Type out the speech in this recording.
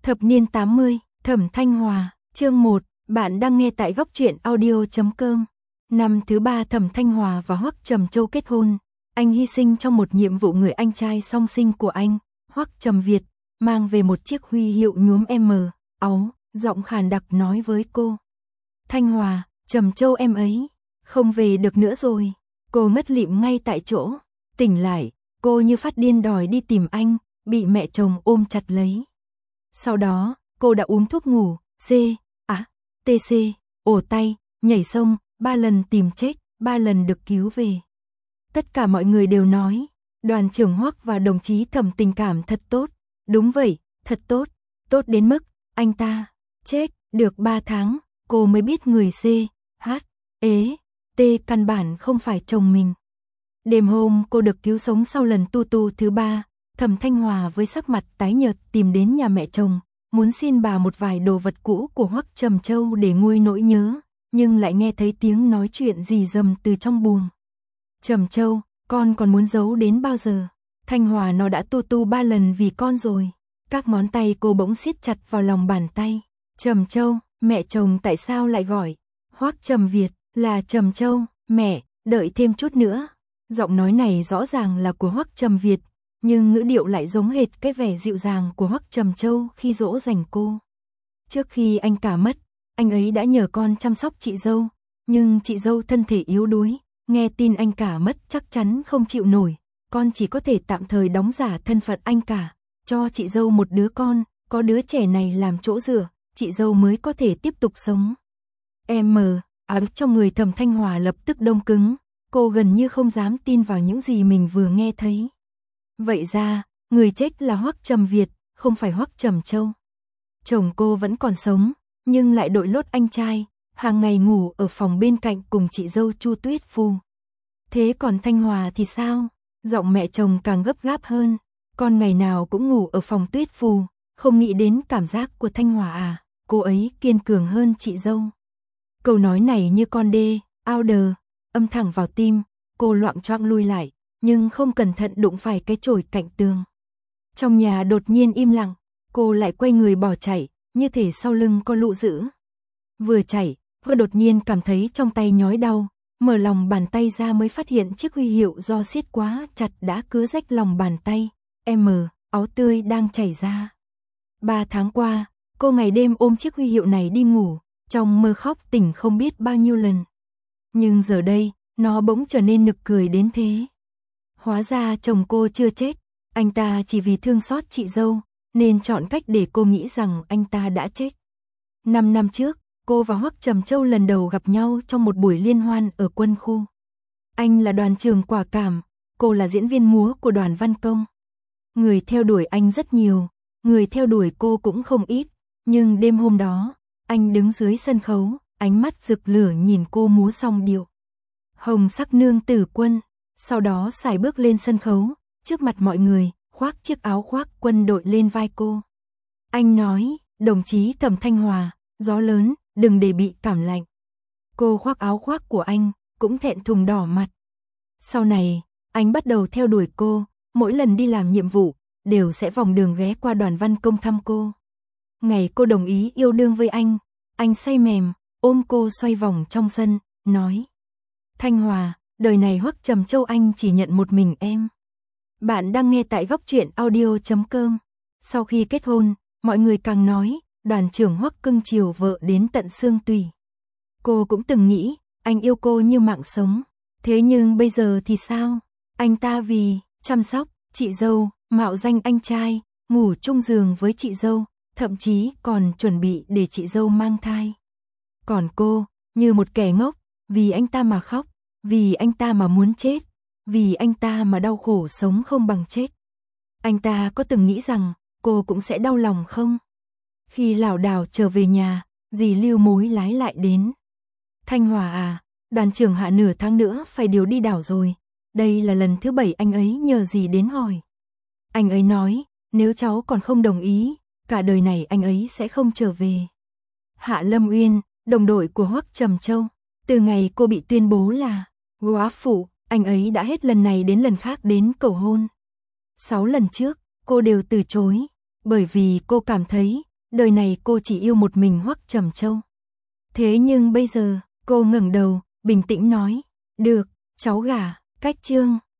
Thập niên 80, Thẩm Thanh Hòa, chương 1, bạn đang nghe tại góc truyện audio.com. Năm thứ 3 Thẩm Thanh Hòa và Hoắc Trầm Châu kết hôn, anh hy sinh trong một nhiệm vụ người anh trai song sinh của anh, Hoắc Trầm Việt, mang về một chiếc huy hiệu nhuốm M, áo, giọng khàn đặc nói với cô. Thanh Hòa, Trầm Châu em ấy, không về được nữa rồi. Cô ngất lịm ngay tại chỗ, tỉnh lại, cô như phát điên đòi đi tìm anh, bị mẹ chồng ôm chặt lấy. Sau đó, cô đã uống thuốc ngủ, TC, ổ tay, nhảy sông, 3 lần tìm chết, 3 lần được cứu về. Tất cả mọi người đều nói, đoàn trưởng Hoắc và đồng chí Thẩm tình cảm thật tốt. Đúng vậy, thật tốt, tốt đến mức, anh ta, chết, được 3 tháng, cô mới biết người T căn bản không phải chồng mình. Đêm hôm cô được cứu sống sau lần tu thứ 3, Thẩm Thanh Hòa với sắc mặt tái nhợt tìm đến nhà mẹ chồng, muốn xin bà một vài đồ vật cũ của Hoắc Trầm Châu để nguôi nỗi nhớ, nhưng lại nghe thấy tiếng nói chuyện rì rầm từ trong buồng. Trầm Châu, con còn muốn giấu đến bao giờ? Thanh Hòa nó đã tu 3 lần vì con rồi. Các ngón tay cô bỗng siết chặt vào lòng bàn tay. Trầm Châu, mẹ chồng tại sao lại gọi Hoắc Trầm Việt là Trầm Châu? Mẹ, đợi thêm chút nữa. Giọng nói này rõ ràng là của Hoắc Trầm Việt, nhưng ngữ điệu lại giống hệt cái vẻ dịu dàng của Hoắc Trầm Châu khi dỗ dành cô. Trước khi anh cả mất, anh ấy đã nhờ con chăm sóc chị dâu, nhưng chị dâu thân thể yếu đuối, nghe tin anh cả mất chắc chắn không chịu nổi, con chỉ có thể tạm thời đóng giả thân phận anh cả, cho chị dâu một đứa con, có đứa trẻ này làm chỗ dựa, chị dâu mới có thể tiếp tục sống. Trong người Thẩm Thanh Hòa lập tức đông cứng, cô gần như không dám tin vào những gì mình vừa nghe thấy. Vậy ra, người chết là Hoắc Trầm Việt, không phải Hoắc Trầm Châu. Chồng cô vẫn còn sống, nhưng lại đội lốt anh trai, hàng ngày ngủ ở phòng bên cạnh cùng chị dâu Chu Tuyết Phu. Thế còn Thanh Hòa thì sao? Giọng mẹ chồng càng gấp gáp hơn, con ngày nào cũng ngủ ở phòng Tuyết Phu, không nghĩ đến cảm giác của Thanh Hòa à, cô ấy kiên cường hơn chị dâu. Câu nói này như con đê, ao đờ, âm thẳng vào tim, cô loạng choạng lui lại, nhưng không cẩn thận đụng phải cái chổi cạnh tường. Trong nhà đột nhiên im lặng, cô lại quay người bỏ chạy, như thể sau lưng có lũ dữ. Vừa chạy, vừa đột nhiên cảm thấy trong tay nhói đau, mở lòng bàn tay ra mới phát hiện chiếc huy hiệu do siết quá chặt đã cứa rách lòng bàn tay, áo tươi đang chảy ra. 3 tháng qua, cô ngày đêm ôm chiếc huy hiệu này đi ngủ, trong mơ khóc tỉnh không biết bao nhiêu lần. Nhưng giờ đây, nó bỗng trở nên nực cười đến thế. Hóa ra chồng cô chưa chết, anh ta chỉ vì thương xót chị dâu, nên chọn cách để cô nghĩ rằng anh ta đã chết. 5 năm trước, cô và Hoắc Trầm Châu lần đầu gặp nhau trong một buổi liên hoan ở quân khu. Anh là đoàn trưởng quả cảm, cô là diễn viên múa của đoàn văn công. Người theo đuổi anh rất nhiều, người theo đuổi cô cũng không ít, nhưng đêm hôm đó, anh đứng dưới sân khấu, ánh mắt rực lửa nhìn cô múa xong điệu Hồng Sắc Nương Tử Quân, sau đó sải bước lên sân khấu, trước mặt mọi người, khoác chiếc áo khoác quân đội lên vai cô. Anh nói, đồng chí Thẩm Thanh Hòa, gió lớn, đừng để bị cảm lạnh. Cô khoác áo khoác của anh, cũng thẹn thùng đỏ mặt. Sau này, anh bắt đầu theo đuổi cô, mỗi lần đi làm nhiệm vụ, đều sẽ vòng đường ghé qua đoàn văn công thăm cô. Ngày cô đồng ý yêu đương với anh say mềm, ôm cô xoay vòng trong sân, nói. Thanh Hòa, đời này Hoắc Trầm Châu anh chỉ nhận một mình em. Bạn đang nghe tại góc truyện audio.com. Sau khi kết hôn, mọi người càng nói, đoàn trưởng Hoắc cưng chiều vợ đến tận xương tủy. Cô cũng từng nghĩ, anh yêu cô như mạng sống. Thế nhưng bây giờ thì sao? Anh ta vì chăm sóc chị dâu, mạo danh anh trai, ngủ chung giường với chị dâu, thậm chí còn chuẩn bị để chị dâu mang thai. Còn cô, như một kẻ ngốc, vì anh ta mà khóc, vì anh ta mà muốn chết, vì anh ta mà đau khổ sống không bằng chết. Anh ta có từng nghĩ rằng cô cũng sẽ đau lòng không? Khi lảo đảo trở về nhà, dì Lưu Mối lái lại đến. Thanh Hòa à, đoàn trưởng Hạ nửa tháng nữa phải điều đi đảo rồi. Đây là lần thứ 7 anh ấy nhờ dì đến hỏi. Anh ấy nói, nếu cháu còn không đồng ý, cả đời này anh ấy sẽ không trở về. Hạ Lâm Uyên, đồng đội của Hoắc Trầm Châu, từ ngày cô bị tuyên bố là góa phụ, anh ấy đã hết lần này đến lần khác đến cầu hôn. 6 lần trước, cô đều từ chối, bởi vì cô cảm thấy Đời này cô chỉ yêu một mình Hoắc Trầm Châu. Thế nhưng bây giờ, cô ngẩng đầu, bình tĩnh nói, được, cháu gả, cách Trương